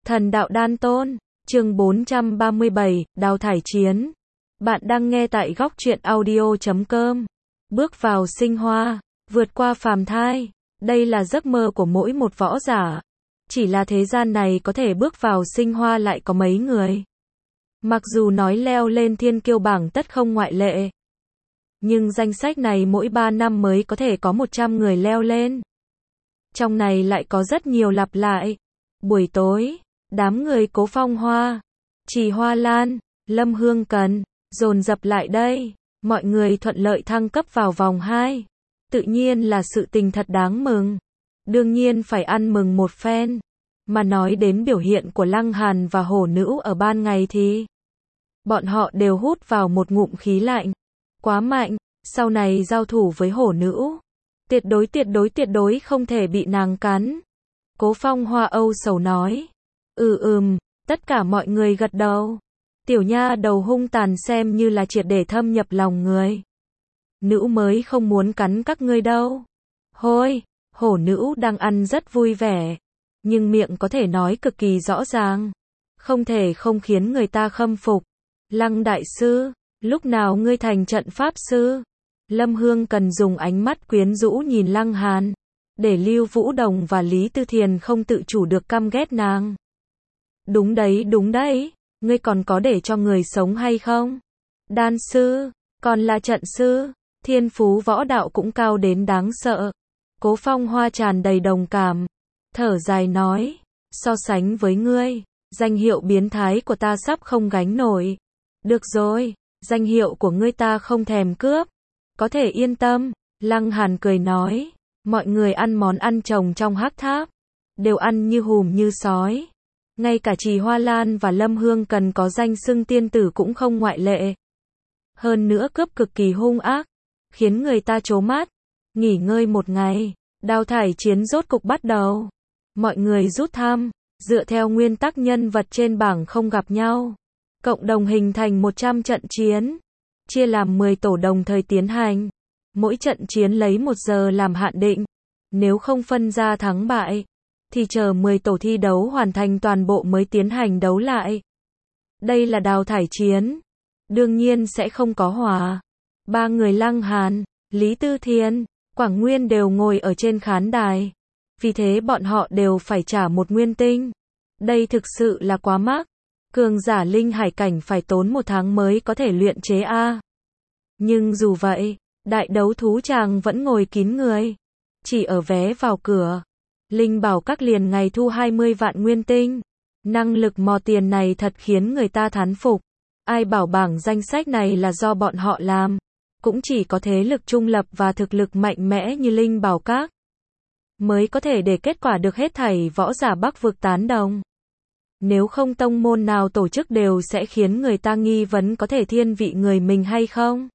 Thần đạo đan tôn, chương 437, đào thải chiến. Bạn đang nghe tại góc truyện audio.com. Bước vào sinh hoa, vượt qua phàm thai. Đây là giấc mơ của mỗi một võ giả. Chỉ là thế gian này có thể bước vào sinh hoa lại có mấy người. Mặc dù nói leo lên thiên kiêu bảng tất không ngoại lệ. Nhưng danh sách này mỗi 3 năm mới có thể có 100 người leo lên. Trong này lại có rất nhiều lặp lại. Buổi tối, đám người Cố Phong Hoa, Trì Hoa Lan, Lâm Hương Cần, dồn dập lại đây. Mọi người thuận lợi thăng cấp vào vòng 2. Tự nhiên là sự tình thật đáng mừng. Đương nhiên phải ăn mừng một phen. Mà nói đến biểu hiện của Lăng Hàn và Hổ Nữ ở ban ngày thì bọn họ đều hút vào một ngụm khí lạnh. Quá mạnh, sau này giao thủ với Hổ Nữ, tuyệt đối không thể bị nàng cắn. Cố Phong Hoa âu sầu nói. Tất cả mọi người gật đầu. Tiểu nha đầu hung tàn xem như là triệt để thâm nhập lòng người. Nữ mới không muốn cắn các ngươi đâu. Hôi, Hổ Nữ đang ăn rất vui vẻ. Nhưng miệng có thể nói cực kỳ rõ ràng. Không thể không khiến người ta khâm phục. Lăng đại sư, lúc nào ngươi thành trận pháp sư? Lâm Hương Cần dùng ánh mắt quyến rũ nhìn Lăng Hàn. Để Lưu Vũ Đồng và Lý Tư Thiền không tự chủ được căm ghét nàng. Đúng đấy, ngươi còn có để cho người sống hay không? Đan sư, còn là trận sư, thiên phú võ đạo cũng cao đến đáng sợ. Cố Phong Hoa tràn đầy đồng cảm, thở dài nói, so sánh với ngươi, danh hiệu biến thái của ta sắp không gánh nổi. Được rồi, danh hiệu của ngươi ta không thèm cướp, có thể yên tâm. Lăng Hàn cười nói, mọi người ăn món ăn trồng trong hắc tháp, đều ăn như hùm như sói. Ngay cả Trì Hoa Lan và Lâm Hương Cần có danh xưng tiên tử cũng không ngoại lệ. Hơn nữa cướp cực kỳ hung ác, khiến người ta trố mắt. Nghỉ ngơi một ngày, đào thải chiến rốt cục bắt đầu. Mọi người rút thăm, dựa theo nguyên tắc nhân vật trên bảng không gặp nhau. Cộng đồng hình thành 100 trận chiến, chia làm 10 tổ đồng thời tiến hành. Mỗi trận chiến lấy 1 giờ làm hạn định. Nếu không phân ra thắng bại, thì chờ 10 tổ thi đấu hoàn thành toàn bộ mới tiến hành đấu lại. Đây là đào thải chiến. Đương nhiên sẽ không có hòa. 3 người Lăng Hàn, Lý Tư Thiền, Quảng Nguyên đều ngồi ở trên khán đài. Vì thế bọn họ đều phải trả 1 nguyên tinh. Đây thực sự là quá mắc. Cường giả linh hải cảnh phải tốn 1 tháng mới có thể luyện chế A. Nhưng dù vậy, đại đấu thú tràng vẫn ngồi kín người. Chỉ ở vé vào cửa, Linh Bảo Các liền ngày thu 20 vạn nguyên tinh. Năng lực mò tiền này thật khiến người ta thán phục. Ai bảo bảng danh sách này là do bọn họ làm. Cũng chỉ có thế lực trung lập và thực lực mạnh mẽ như Linh Bảo Các mới có thể để kết quả được hết thảy võ giả Bắc vực tán đồng. Nếu không tông môn nào tổ chức đều sẽ khiến người ta nghi vấn có thể thiên vị người mình hay không.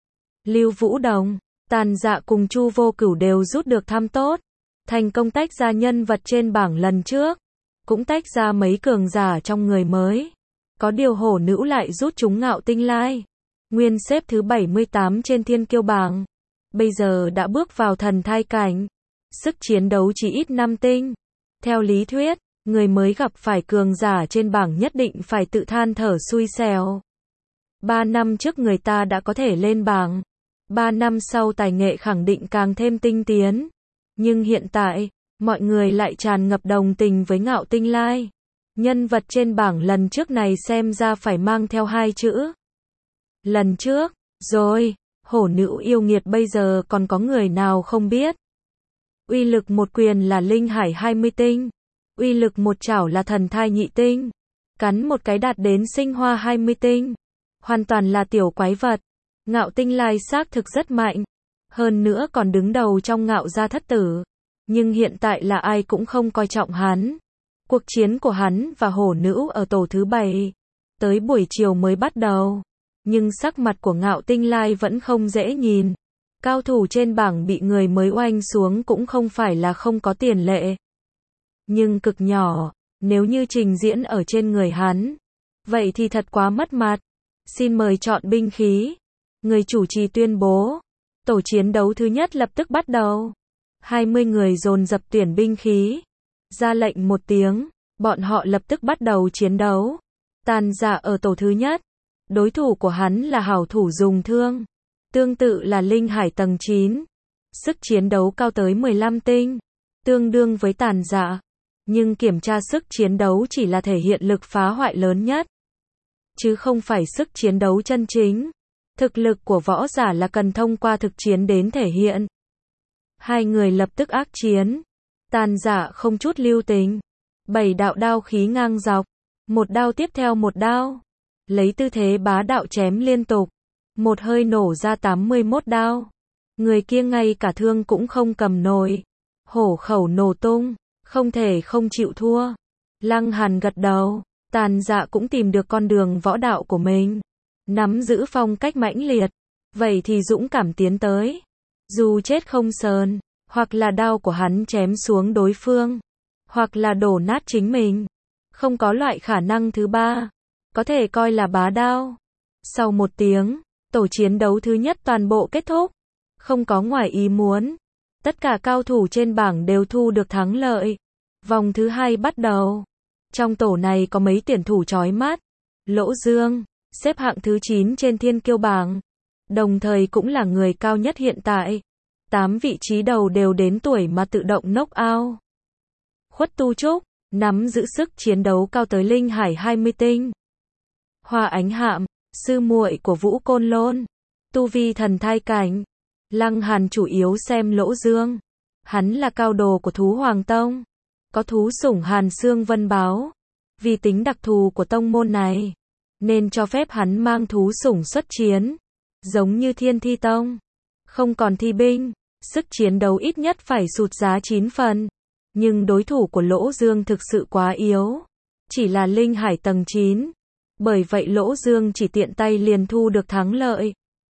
Lưu Vũ Đồng, Tàn Dạ cùng Chu Vô Cửu đều rút được thăm tốt. Thành công tách ra nhân vật trên bảng lần trước. Cũng tách ra mấy cường giả trong người mới. Có điều Hổ Nữ lại rút chúng Ngạo Tinh Lai. Nguyên xếp thứ 78 trên thiên kiêu bảng. Bây giờ đã bước vào thần thai cảnh. Sức chiến đấu chỉ ít 5 tinh. Theo lý thuyết, người mới gặp phải cường giả trên bảng nhất định phải tự than thở xui xẻo. 3 năm trước người ta đã có thể lên bảng. 3 năm sau tài nghệ khẳng định càng thêm tinh tiến. Nhưng hiện tại, mọi người lại tràn ngập đồng tình với Ngạo Tinh Lai. Nhân vật trên bảng lần trước này xem ra phải mang theo 2 chữ. Lần trước, rồi, Hổ Nữ yêu nghiệt bây giờ còn có người nào không biết. Uy lực một quyền là linh hải 20 tinh. Uy lực một chảo là thần thai nhị tinh. Cắn một cái đạt đến sinh hoa 20 tinh. Hoàn toàn là tiểu quái vật. Ngạo Tinh Lai xác thực rất mạnh. Hơn nữa còn đứng đầu trong Ngạo gia thất tử. Nhưng hiện tại là ai cũng không coi trọng hắn. Cuộc chiến của hắn và Hổ Nữ ở tổ thứ 7. Tới buổi chiều mới bắt đầu. Nhưng sắc mặt của Ngạo Tinh Lai vẫn không dễ nhìn. Cao thủ trên bảng bị người mới oanh xuống cũng không phải là không có tiền lệ. Nhưng cực nhỏ, nếu như trình diễn ở trên người hắn. Vậy thì thật quá mất mặt. Xin mời chọn binh khí. Người chủ trì tuyên bố. Tổ chiến đấu thứ nhất lập tức bắt đầu. 20 người dồn dập tuyển binh khí. Ra lệnh một tiếng, Bọn họ lập tức bắt đầu chiến đấu. Tàn Dạ ở tổ thứ nhất. Đối thủ của hắn là hảo thủ dùng thương. Tương tự là linh hải tầng 9. Sức chiến đấu cao tới 15 tinh. Tương đương với Tàn Dạ. Nhưng kiểm tra sức chiến đấu chỉ là thể hiện lực phá hoại lớn nhất. Chứ không phải sức chiến đấu chân chính. Thực lực của võ giả là cần thông qua thực chiến đến thể hiện. Hai người lập tức ác chiến. Tàn Dạ không chút lưu tình. 7 đạo đao khí ngang dọc. Một đao tiếp theo một đao. Lấy tư thế bá đạo chém liên tục. Một hơi nổ ra 81 đao. Người kia ngay cả thương cũng không cầm nổi. Hổ khẩu nổ tung. Không thể không chịu thua. Lăng Hàn gật đầu. Tàn Dạ cũng tìm được con đường võ đạo của mình. Nắm giữ phong cách mãnh liệt. Vậy thì dũng cảm tiến tới. Dù chết không sờn. Hoặc là đao của hắn chém xuống đối phương. Hoặc là đổ nát chính mình. Không có loại khả năng thứ ba. Có thể coi là bá đao. Sau một tiếng, tổ chiến đấu thứ nhất toàn bộ kết thúc. Không có ngoài ý muốn. Tất cả cao thủ trên bảng đều thu được thắng lợi. Vòng thứ hai bắt đầu. Trong tổ này có mấy tuyển thủ chói mắt. Lỗ Dương, xếp hạng thứ 9 trên thiên kiêu bảng. Đồng thời cũng là người cao nhất hiện tại. 8 vị trí đầu đều đến tuổi mà tự động knock out. Khuất Tu Trúc, nắm giữ sức chiến đấu cao tới linh hải 20 tinh. Hoa Ánh Hạm, sư muội của Vũ Côn Lôn. Tu vi thần thai cảnh. Lăng Hàn chủ yếu xem Lỗ Dương. Hắn là cao đồ của Thú Hoàng Tông. Có thú sủng Hàn Xương Vân Báo. Vì tính đặc thù của tông môn này, nên cho phép hắn mang thú sủng xuất chiến. Giống như Thiên Thi Tông. Không còn thi binh, sức chiến đấu ít nhất phải sụt giá 9 phần. Nhưng đối thủ của Lỗ Dương thực sự quá yếu. Chỉ là linh hải tầng 9. Bởi vậy Lỗ Dương chỉ tiện tay liền thu được thắng lợi.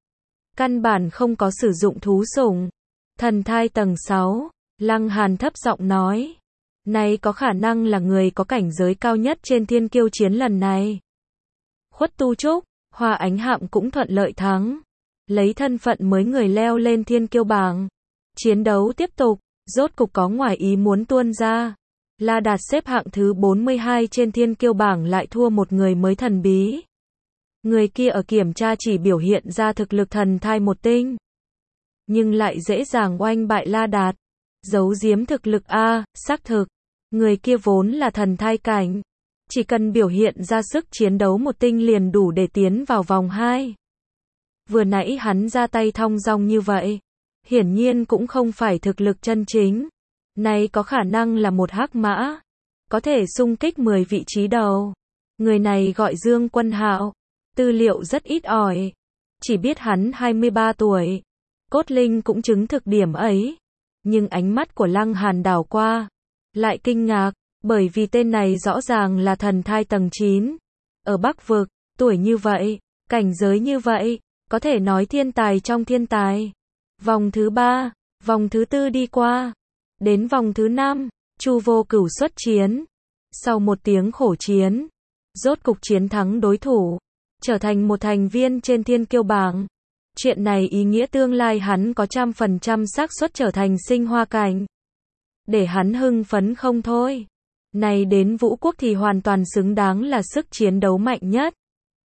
Căn bản không có sử dụng thú sủng. Thần thai tầng 6. Lăng Hàn thấp giọng nói. Này có khả năng là người có cảnh giới cao nhất trên thiên kiêu chiến lần này. Khuất Tu Trúc, Hoa Ánh Hạm cũng thuận lợi thắng. Lấy thân phận mới người leo lên thiên kiêu bảng. Chiến đấu tiếp tục. Rốt cục có ngoài ý muốn tuôn ra. La Đạt xếp hạng thứ 42 trên thiên kiêu bảng lại thua một người mới thần bí. Người kia ở kiểm tra chỉ biểu hiện ra thực lực thần thai 1 tinh. Nhưng lại dễ dàng oanh bại La Đạt. Giấu giếm thực lực A, xác thực. Người kia vốn là thần thai cảnh. Chỉ cần biểu hiện ra sức chiến đấu 1 tinh liền đủ để tiến vào vòng 2. Vừa nãy hắn ra tay thong dong như vậy. Hiển nhiên cũng không phải thực lực chân chính. Này có khả năng là một hắc mã. Có thể xung kích 10 vị trí đầu. Người này gọi Dương Quân Hạo. Tư liệu rất ít ỏi. Chỉ biết hắn 23 tuổi. Cốt Linh cũng chứng thực điểm ấy. Nhưng ánh mắt của Lăng Hàn đảo qua. Lại kinh ngạc. Bởi vì tên này rõ ràng là thần thai tầng 9. Ở Bắc Vực, tuổi như vậy, cảnh giới như vậy. Có thể nói thiên tài trong thiên tài. Vòng thứ 3, vòng thứ 4 đi qua. Đến vòng thứ 5, Chu Vô Cửu xuất chiến. Sau một tiếng khổ chiến, rốt cục chiến thắng đối thủ, trở thành một thành viên trên thiên kiêu bảng. Chuyện này ý nghĩa tương lai hắn có 100% xác suất trở thành sinh hoa cảnh. Để hắn hưng phấn không thôi. Này đến Vũ Quốc thì hoàn toàn xứng đáng là sức chiến đấu mạnh nhất.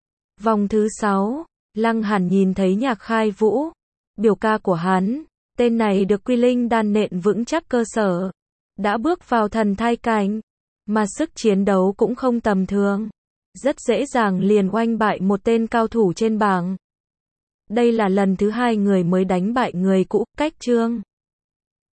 Vòng thứ 6, Lăng Hàn nhìn thấy Nhạc Khai Vũ. Biểu ca của hắn, tên này được Quy Linh đan nện vững chắc cơ sở. Đã bước vào thần thai cảnh. Mà sức chiến đấu cũng không tầm thường. Rất dễ dàng liền oanh bại một tên cao thủ trên bảng. Đây là lần thứ 2 người mới đánh bại người cũ, Cách Trương.